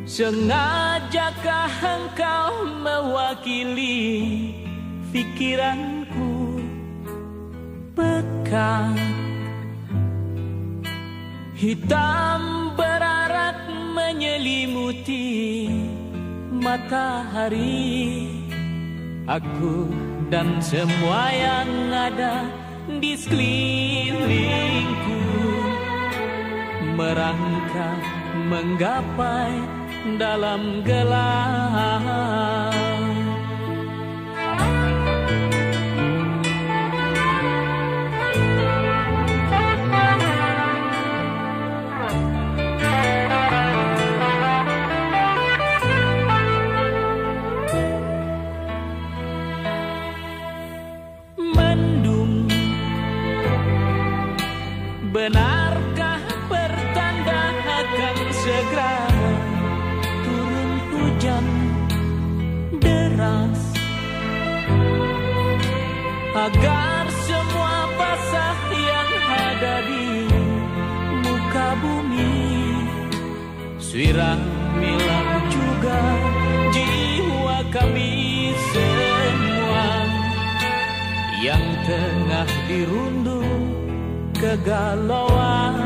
Sengajakah engkau mewakili pikiranku pekat? Hitam berarak menyelimuti matahari. Aku dan semua yang ada di sekelilingku merangkak menggapai dalam gelap. Mendung, benarkah pertanda akan segera turun hujan deras, agar semua basah yang ada di muka bumi siramilah juga jiwa kami semua yang tengah dirundung kegalauan.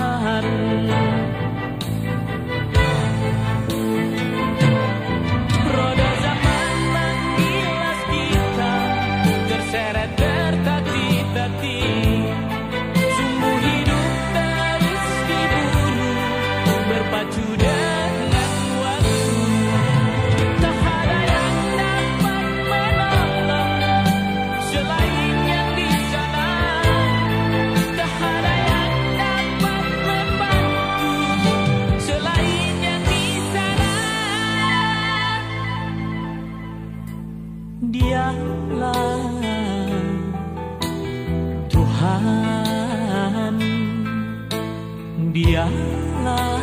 Roda zaman menggilas kita, terseret tertati-tati. Sungguh hidup terus diburu, berpacu dengan waktu. Tak ada yang dapat menolong selain yang di sana. Tak ada yang dapat membantu selain yang di sana. Dialah Tuhan, Dialah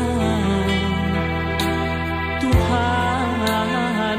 Tuhan.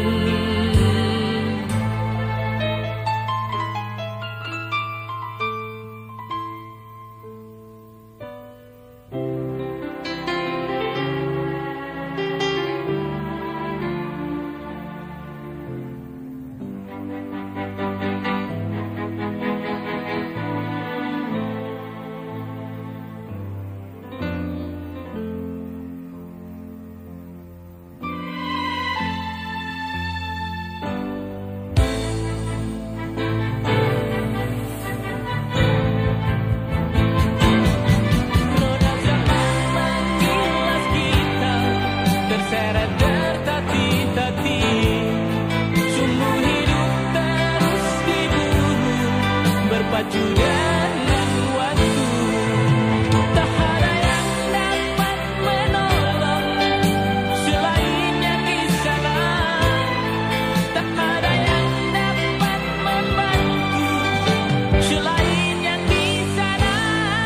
Roda zaman menggilas kita, terseret tertati-tati. Sungguh hidup terus diburu, berpacu dengan waktu. Tak ada yang dapat menolong selain yang di sana. Tak ada yang dapat membantu selain yang di sana.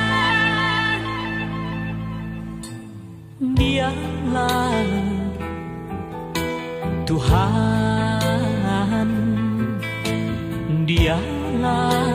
Dialah Tuhan, Dialah